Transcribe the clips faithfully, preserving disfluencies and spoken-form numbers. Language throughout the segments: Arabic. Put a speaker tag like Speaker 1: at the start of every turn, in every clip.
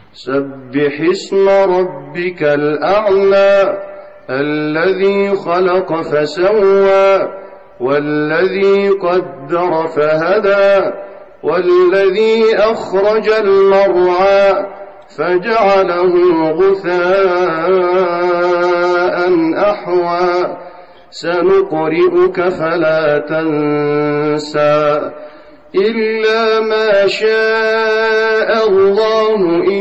Speaker 1: سبح اسم ربك الأعلى الذي خلق فسوى والذي قدر فهدى والذي أخرج المرعى فجعله غثاء أحوى سنقرئك فلا تنسى إلا ما شاء الله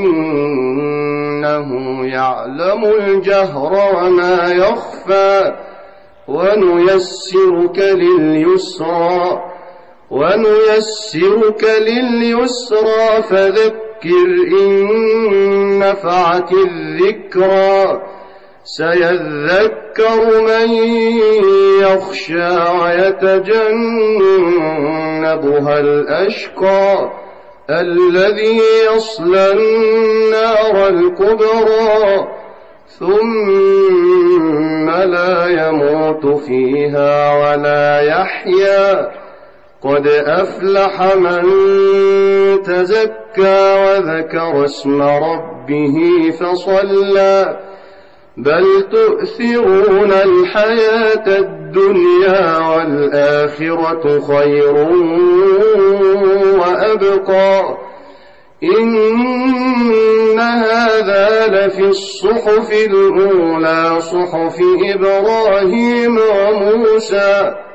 Speaker 1: إنه يعلم الجهر وما يخفى ونيسرك لليسرى ونيسرك لليسرى فذكر إن نفعت الذكرى سيذكر من يخشى ويتجنبها الأشقى الذي يصلى النار الكبرى ثم لا يموت فيها ولا يحيا قد أفلح من تزكى وذكر اسم ربه فصلى بل تؤثرون الحياة الدنيا والآخرة خير وأبقى إن هذا لفي الصحف الأولى صحف إبراهيم وموسى